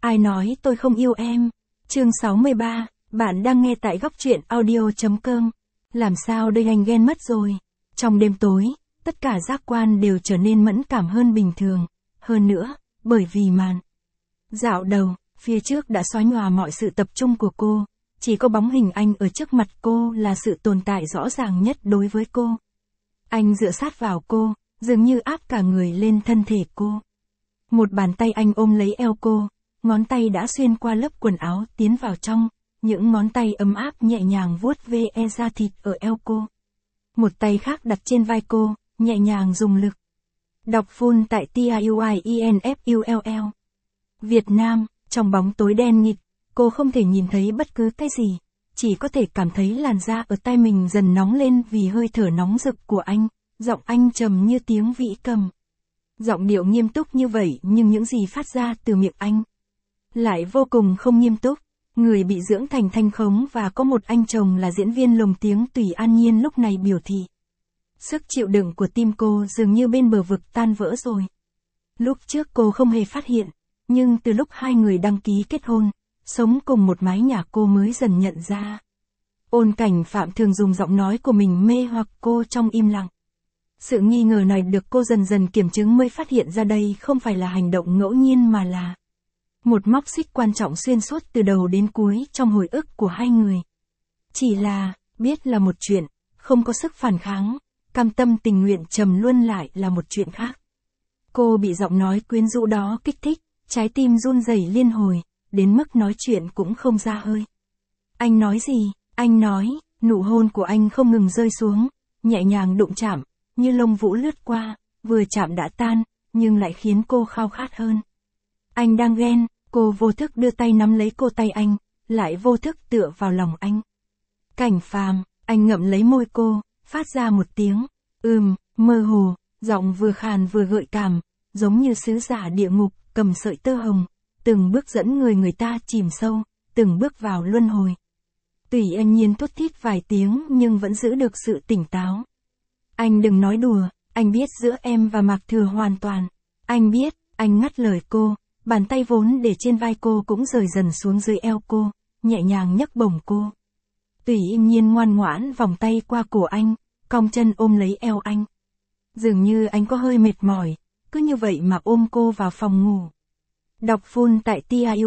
Ai nói tôi không yêu em? Chương 63, bạn đang nghe tại góc truyện audio.com. Làm sao đây, anh ghen mất rồi. Trong đêm tối, tất cả giác quan đều trở nên mẫn cảm hơn bình thường. Hơn nữa, bởi vì màn dạo đầu, phía trước đã xóa nhòa mọi sự tập trung của cô. Chỉ có bóng hình anh ở trước mặt cô là sự tồn tại rõ ràng nhất đối với cô. Anh dựa sát vào cô, dường như áp cả người lên thân thể cô. Một bàn tay anh ôm lấy eo cô, ngón tay đã xuyên qua lớp quần áo tiến vào trong, những ngón tay ấm áp nhẹ nhàng vuốt ve da thịt ở eo cô. Một tay khác đặt trên vai cô, nhẹ nhàng dùng lực. Đọc full tại TIUIENFULL. Việt Nam, trong bóng tối đen nghịt, cô không thể nhìn thấy bất cứ cái gì, chỉ có thể cảm thấy làn da ở tai mình dần nóng lên vì hơi thở nóng rực của anh, giọng anh trầm như tiếng vĩ cầm. Giọng điệu nghiêm túc như vậy nhưng những gì phát ra từ miệng anh lại vô cùng không nghiêm túc. Người bị dưỡng thành thanh khống và có một anh chồng là diễn viên lồng tiếng Tùy An Nhiên lúc này biểu thị. Sức chịu đựng của tim cô dường như bên bờ vực tan vỡ rồi. Lúc trước cô không hề phát hiện, nhưng từ lúc hai người đăng ký kết hôn, sống cùng một mái nhà cô mới dần nhận ra. Ôn Cảnh Phạm thường dùng giọng nói của mình mê hoặc cô trong im lặng. Sự nghi ngờ này được cô dần dần kiểm chứng mới phát hiện ra đây không phải là hành động ngẫu nhiên mà là một móc xích quan trọng xuyên suốt từ đầu đến cuối trong hồi ức của hai người. Chỉ là, biết là một chuyện, không có sức phản kháng, cam tâm tình nguyện trầm luân lại là một chuyện khác. Cô bị giọng nói quyến rũ đó kích thích, trái tim run rẩy liên hồi, đến mức nói chuyện cũng không ra hơi. Anh nói gì? Anh nói, nụ hôn của anh không ngừng rơi xuống, nhẹ nhàng đụng chạm, như lông vũ lướt qua, vừa chạm đã tan, nhưng lại khiến cô khao khát hơn. Anh đang ghen, cô vô thức đưa tay nắm lấy cổ tay anh, lại vô thức tựa vào lòng anh. Cảnh Phàm, anh ngậm lấy môi cô, phát ra một tiếng, mơ hồ, giọng vừa khàn vừa gợi cảm, giống như sứ giả địa ngục, cầm sợi tơ hồng, từng bước dẫn người ta chìm sâu, từng bước vào luân hồi. Tùy An Nhiên thốt thít vài tiếng nhưng vẫn giữ được sự tỉnh táo. Anh đừng nói đùa, anh biết giữa em và Mạc Thừa hoàn toàn. Anh biết, anh ngắt lời cô, bàn tay vốn để trên vai cô cũng rời dần xuống dưới eo cô, nhẹ nhàng nhấc bổng cô. Tùy An Nhiên ngoan ngoãn vòng tay qua cổ anh, cong chân ôm lấy eo anh. Dường như anh có hơi mệt mỏi, cứ như vậy mà ôm cô vào phòng ngủ. Đọc full tại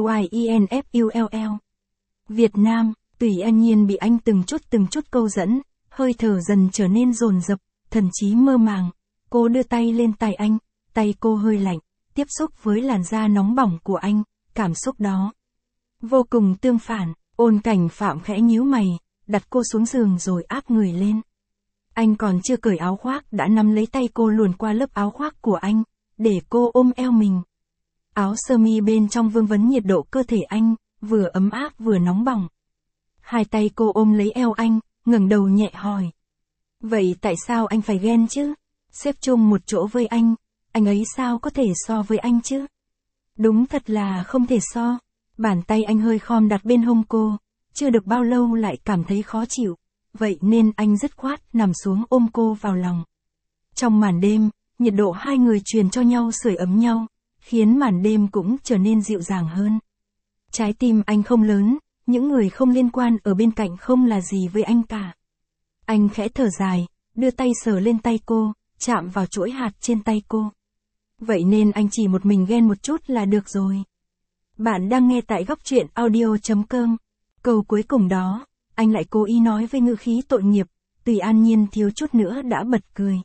TIUIENFULL. Việt Nam, Tùy An Nhiên bị anh từng chút câu dẫn, hơi thở dần trở nên dồn dập, thần trí mơ màng. Cô đưa tay lên tay anh, tay cô hơi lạnh, tiếp xúc với làn da nóng bỏng của anh, cảm xúc đó vô cùng tương phản. Ôn Cảnh Phạm khẽ nhíu mày, đặt cô xuống giường rồi áp người lên. Anh còn chưa cởi áo khoác đã nắm lấy tay cô luồn qua lớp áo khoác của anh, để cô ôm eo mình. Áo sơ mi bên trong vương vấn nhiệt độ cơ thể anh, vừa ấm áp vừa nóng bỏng. Hai tay cô ôm lấy eo anh, ngẩng đầu nhẹ hỏi. Vậy tại sao anh phải ghen chứ? Xếp chung một chỗ với anh ấy sao có thể so với anh chứ? Đúng thật là không thể so. Bàn tay anh hơi khom đặt bên hông cô, chưa được bao lâu lại cảm thấy khó chịu, vậy nên anh dứt khoát nằm xuống ôm cô vào lòng. Trong màn đêm, nhiệt độ hai người truyền cho nhau sưởi ấm nhau, khiến màn đêm cũng trở nên dịu dàng hơn. Trái tim anh không lớn, những người không liên quan ở bên cạnh không là gì với anh cả. Anh khẽ thở dài, đưa tay sờ lên tay cô, chạm vào chuỗi hạt trên tay cô. Vậy nên anh chỉ một mình ghen một chút là được rồi. Bạn đang nghe tại góc truyện audio.com. Câu cuối cùng đó, anh lại cố ý nói với ngữ khí tội nghiệp, Tùy An Nhiên thiếu chút nữa đã bật cười.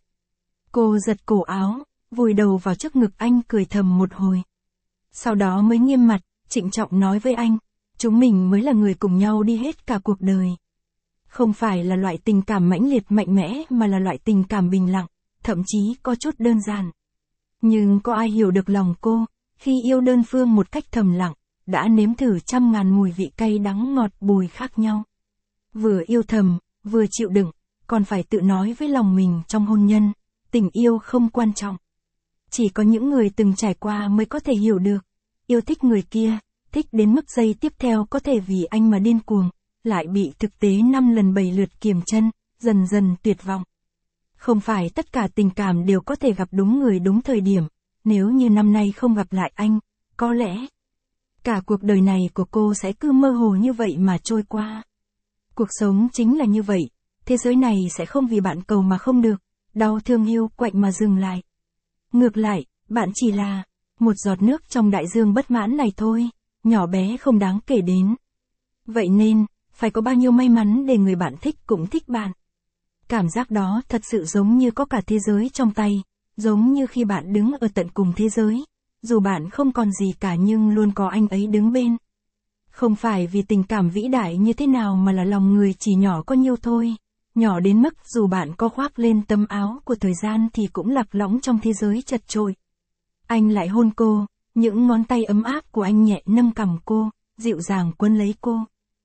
Cô giật cổ áo, vùi đầu vào trước ngực anh cười thầm một hồi. Sau đó mới nghiêm mặt, trịnh trọng nói với anh, chúng mình mới là người cùng nhau đi hết cả cuộc đời. Không phải là loại tình cảm mãnh liệt mạnh mẽ mà là loại tình cảm bình lặng, thậm chí có chút đơn giản. Nhưng có ai hiểu được lòng cô, khi yêu đơn phương một cách thầm lặng, đã nếm thử trăm ngàn mùi vị cay đắng ngọt bùi khác nhau. Vừa yêu thầm, vừa chịu đựng, còn phải tự nói với lòng mình trong hôn nhân, tình yêu không quan trọng. Chỉ có những người từng trải qua mới có thể hiểu được, yêu thích người kia, thích đến mức giây tiếp theo có thể vì anh mà điên cuồng, lại bị thực tế 5 lần 7 lượt kiềm chân, dần dần tuyệt vọng. Không phải tất cả tình cảm đều có thể gặp đúng người đúng thời điểm, nếu như năm nay không gặp lại anh, có lẽ Cả cuộc đời này của cô sẽ cứ mơ hồ như vậy mà trôi qua. Cuộc sống chính là như vậy, thế giới này sẽ không vì bạn cầu mà không được, đau thương hiu quạnh mà dừng lại. Ngược lại, bạn chỉ là một giọt nước trong đại dương bất mãn này thôi, nhỏ bé không đáng kể đến. Vậy nên, phải có bao nhiêu may mắn để người bạn thích cũng thích bạn. Cảm giác đó thật sự giống như có cả thế giới trong tay, giống như khi bạn đứng ở tận cùng thế giới, dù bạn không còn gì cả nhưng luôn có anh ấy đứng bên. Không phải vì tình cảm vĩ đại như thế nào mà là lòng người chỉ nhỏ có nhiêu thôi, nhỏ đến mức dù bạn có khoác lên tấm áo của thời gian thì cũng lạc lõng trong thế giới chật chội. Anh lại hôn cô, những ngón tay ấm áp của anh nhẹ nâng cằm cô, dịu dàng quấn lấy cô.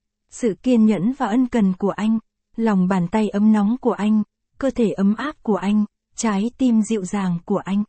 Sự kiên nhẫn và ân cần của anh, lòng bàn tay ấm nóng của anh, cơ thể ấm áp của anh, trái tim dịu dàng của anh.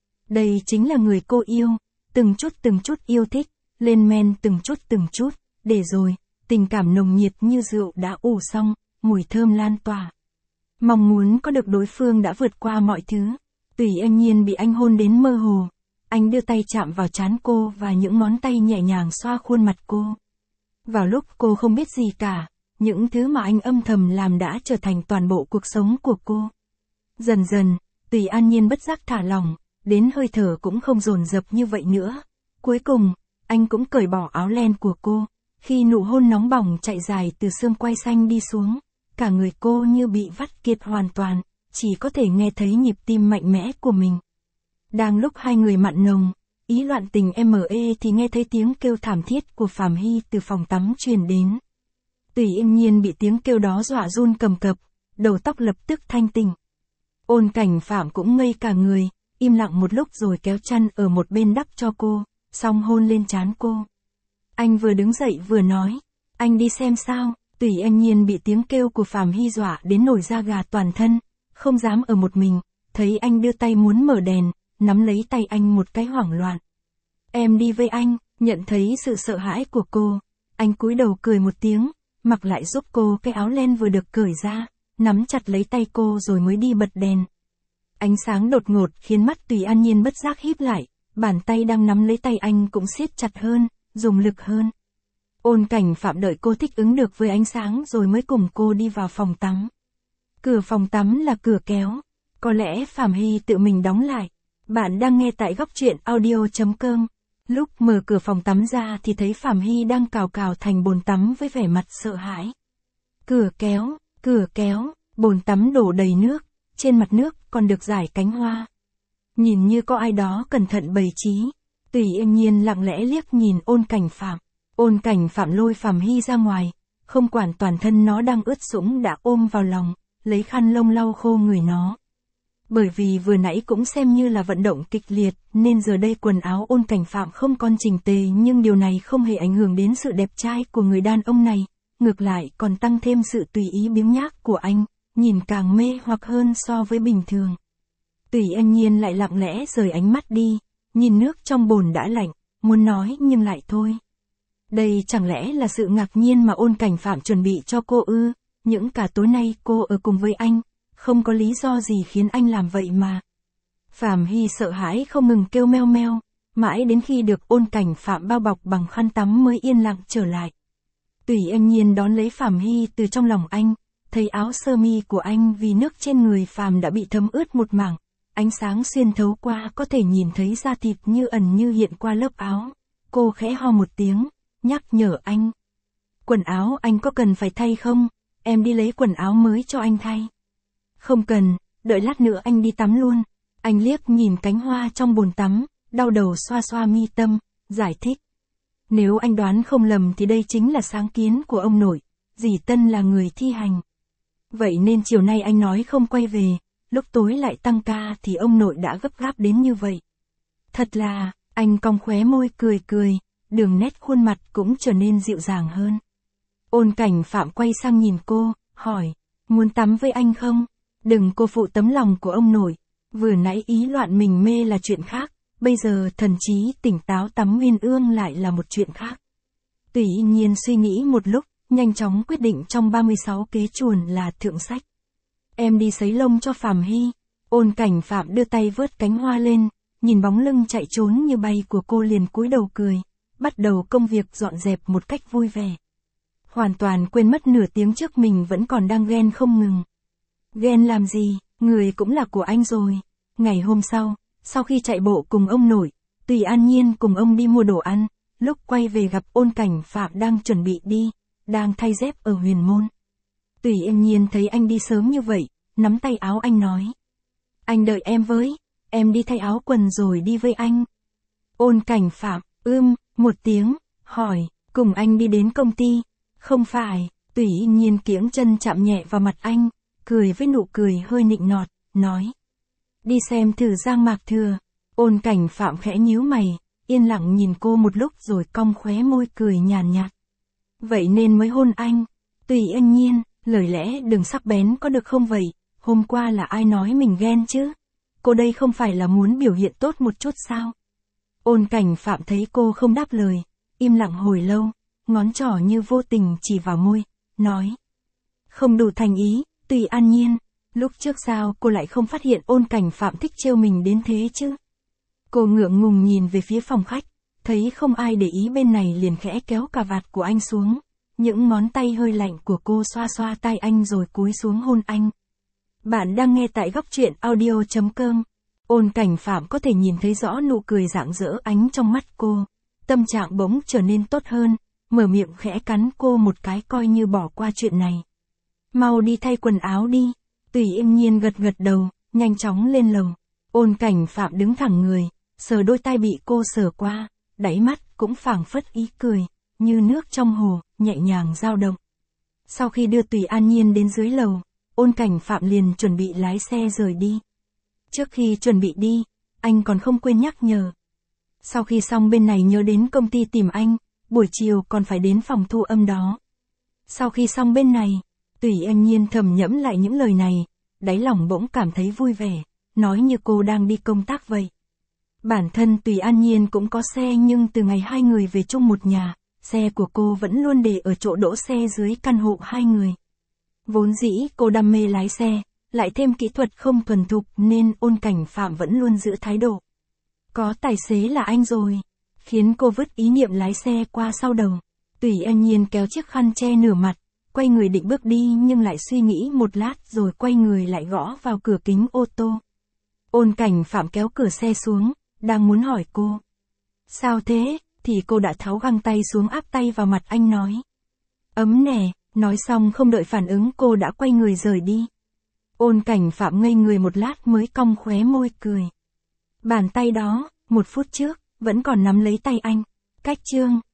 Đây chính là người cô yêu, từng chút yêu thích, lên men từng chút, để rồi, tình cảm nồng nhiệt như rượu đã ủ xong, mùi thơm lan tỏa. Mong muốn có được đối phương đã vượt qua mọi thứ. Tùy Anh Nhiên bị anh hôn đến mơ hồ. Anh đưa tay chạm vào trán cô và những ngón tay nhẹ nhàng xoa khuôn mặt cô. Vào lúc cô không biết gì cả, những thứ mà anh âm thầm làm đã trở thành toàn bộ cuộc sống của cô. Dần dần, Tùy An Nhiên bất giác thả lỏng, đến hơi thở cũng không dồn dập như vậy nữa. Cuối cùng, anh cũng cởi bỏ áo len của cô. Khi nụ hôn nóng bỏng chạy dài từ xương quai xanh đi xuống, cả người cô như bị vắt kiệt hoàn toàn, chỉ có thể nghe thấy nhịp tim mạnh mẽ của mình. Đang lúc hai người mặn nồng, ý loạn tình thì nghe thấy tiếng kêu thảm thiết của Phạm Hy từ phòng tắm truyền đến. Tùy Yên Nhiên bị tiếng kêu đó dọa run cầm cập, đầu tóc lập tức thanh tỉnh. Ôn Cảnh Phạm cũng ngây cả người, im lặng một lúc rồi kéo chăn ở một bên đắp cho cô, xong hôn lên trán cô. Anh vừa đứng dậy vừa nói, anh đi xem sao. Tùy Anh Nhiên bị tiếng kêu của Phạm Hy dọa đến nổi da gà toàn thân, không dám ở một mình, thấy anh đưa tay muốn mở đèn, nắm lấy tay anh một cái hoảng loạn. Em đi với anh. Nhận thấy sự sợ hãi của cô, anh cúi đầu cười một tiếng, mặc lại giúp cô cái áo len vừa được cởi ra, nắm chặt lấy tay cô rồi mới đi bật đèn. Ánh sáng đột ngột khiến mắt Tùy An Nhiên bất giác híp lại, bàn tay đang nắm lấy tay anh cũng siết chặt hơn, dùng lực hơn. Ôn Cảnh Phạm đợi cô thích ứng được với ánh sáng rồi mới cùng cô đi vào phòng tắm. Cửa phòng tắm là cửa kéo, có lẽ Phạm Hy tự mình đóng lại. Bạn đang nghe tại góc truyện audio.com. Lúc mở cửa phòng tắm ra thì thấy Phạm Hy đang cào cào thành bồn tắm với vẻ mặt sợ hãi. Cửa kéo, bồn tắm đổ đầy nước, trên mặt nước còn được rải cánh hoa. Nhìn như có ai đó cẩn thận bày trí. Tùy Yên Nhiên lặng lẽ liếc nhìn Ôn Cảnh Phạm. Ôn Cảnh Phạm lôi Phạm Hy ra ngoài, không quản toàn thân nó đang ướt sũng đã ôm vào lòng, lấy khăn lông lau khô người nó. Bởi vì vừa nãy cũng xem như là vận động kịch liệt, nên giờ đây quần áo Ôn Cảnh Phạm không còn chỉnh tề, nhưng điều này không hề ảnh hưởng đến sự đẹp trai của người đàn ông này, ngược lại còn tăng thêm sự tùy ý biếng nhác của anh, nhìn càng mê hoặc hơn so với bình thường. Tùy Anh Nhiên lại lặng lẽ rời ánh mắt đi, nhìn nước trong bồn đã lạnh, muốn nói nhưng lại thôi. Đây chẳng lẽ là sự ngạc nhiên mà Ôn Cảnh Phạm chuẩn bị cho cô ư? Những cả tối nay cô ở cùng với anh, không có lý do gì khiến anh làm vậy mà. Phạm Hy sợ hãi không ngừng kêu meo meo, mãi đến khi được Ôn Cảnh Phạm bao bọc bằng khăn tắm mới yên lặng trở lại. Tùy Anh Nhiên đón lấy Phạm Hy từ trong lòng anh, thấy áo sơ mi của anh vì nước trên người Phạm đã bị thấm ướt một mảng, ánh sáng xuyên thấu qua có thể nhìn thấy da thịt như ẩn như hiện qua lớp áo. Cô khẽ ho một tiếng, nhắc nhở anh. Quần áo anh có cần phải thay không? Em đi lấy quần áo mới cho anh thay. Không cần, đợi lát nữa anh đi tắm luôn. Anh liếc nhìn cánh hoa trong bồn tắm, đau đầu xoa xoa mi tâm, giải thích. Nếu anh đoán không lầm thì đây chính là sáng kiến của ông nội, dì Tân là người thi hành. Vậy nên chiều nay anh nói không quay về, lúc tối lại tăng ca thì ông nội đã gấp gáp đến như vậy. Thật là, anh cong khóe môi cười, đường nét khuôn mặt cũng trở nên dịu dàng hơn. Ôn Cảnh Phạm quay sang nhìn cô, hỏi, muốn tắm với anh không? Đừng cô phụ tấm lòng của ông nội, vừa nãy ý loạn mình mê là chuyện khác, bây giờ thần trí tỉnh táo tắm uyên ương lại là một chuyện khác. Tùy Yên Nhiên suy nghĩ một lúc, nhanh chóng quyết định trong 36 kế chuồn là thượng sách. Em đi sấy lông cho Phạm Hy. Ôn Cảnh Phạm đưa tay vớt cánh hoa lên, nhìn bóng lưng chạy trốn như bay của cô liền cúi đầu cười. bắt đầu công việc dọn dẹp một cách vui vẻ. Hoàn toàn quên mất nửa tiếng trước mình vẫn còn đang ghen không ngừng. Ghen làm gì, người cũng là của anh rồi. Ngày hôm sau khi chạy bộ cùng ông nội, Tùy An Nhiên cùng ông đi mua đồ ăn, lúc quay về gặp Ôn Cảnh Phạm đang chuẩn bị đi, đang thay dép ở Huyền Môn. Tùy An Nhiên thấy anh đi sớm như vậy, nắm tay áo anh nói. Anh đợi em với, em đi thay áo quần rồi đi với anh. Ôn Cảnh Phạm, một tiếng, hỏi, cùng anh đi đến công ty. Không phải, Tùy An Nhiên kiễng chân chạm nhẹ vào mặt anh, cười với nụ cười hơi nịnh nọt, nói. Đi xem thử Giang Mạc Thừa. Ôn Cảnh Phạm khẽ nhíu mày, yên lặng nhìn cô một lúc rồi cong khóe môi cười nhàn nhạt. Vậy nên mới hôn anh. Tùy An Nhiên, lời lẽ đừng sắc bén có được không vậy, hôm qua là ai nói mình ghen chứ? Cô đây không phải là muốn biểu hiện tốt một chút sao? Ôn Cảnh Phạm thấy cô không đáp lời, im lặng hồi lâu, ngón trỏ như vô tình chỉ vào môi, nói. Không đủ thành ý, Tùy An Nhiên, lúc trước sao cô lại không phát hiện Ôn Cảnh Phạm thích trêu mình đến thế chứ? Cô ngượng ngùng nhìn về phía phòng khách, thấy không ai để ý bên này liền khẽ kéo cà vạt của anh xuống. Những ngón tay hơi lạnh của cô xoa xoa tay anh rồi cúi xuống hôn anh. Bạn đang nghe tại góc truyện audio.com. Ôn Cảnh Phạm có thể nhìn thấy rõ nụ cười rạng rỡ ánh trong mắt cô. Tâm trạng bỗng trở nên tốt hơn, mở miệng khẽ cắn cô một cái coi như bỏ qua chuyện này. Mau đi thay quần áo đi. Tùy An Nhiên gật gật đầu, nhanh chóng lên lầu. Ôn Cảnh Phạm đứng thẳng người, sờ đôi tay bị cô sờ qua, đáy mắt cũng phảng phất ý cười, như nước trong hồ, nhẹ nhàng dao động. Sau khi đưa Tùy An Nhiên đến dưới lầu, Ôn Cảnh Phạm liền chuẩn bị lái xe rời đi. Trước khi chuẩn bị đi, anh còn không quên nhắc nhở. Sau khi xong bên này nhớ đến công ty tìm anh, buổi chiều còn phải đến phòng thu âm đó. Sau khi xong bên này, Tùy An Nhiên thầm nhẫm lại những lời này, đáy lòng bỗng cảm thấy vui vẻ, nói như cô đang đi công tác vậy. Bản thân Tùy An Nhiên cũng có xe nhưng từ ngày hai người về chung một nhà, xe của cô vẫn luôn để ở chỗ đỗ xe dưới căn hộ hai người. Vốn dĩ cô đam mê lái xe, lại thêm kỹ thuật không thuần thục nên Ôn Cảnh Phạm vẫn luôn giữ thái độ. Có tài xế là anh rồi, khiến cô vứt ý niệm lái xe qua sau đầu. Tùy An Nhiên kéo chiếc khăn che nửa mặt, quay người định bước đi nhưng lại suy nghĩ một lát rồi quay người lại gõ vào cửa kính ô tô. Ôn Cảnh Phạm kéo cửa xe xuống, đang muốn hỏi cô. Sao thế, thì cô đã tháo găng tay xuống áp tay vào mặt anh nói. Ấm nè, nói xong không đợi phản ứng cô đã quay người rời đi. Ôn Cảnh Phạm ngây người một lát mới cong khóe môi cười. Bàn tay đó, một phút trước, vẫn còn nắm lấy tay anh. Cách chương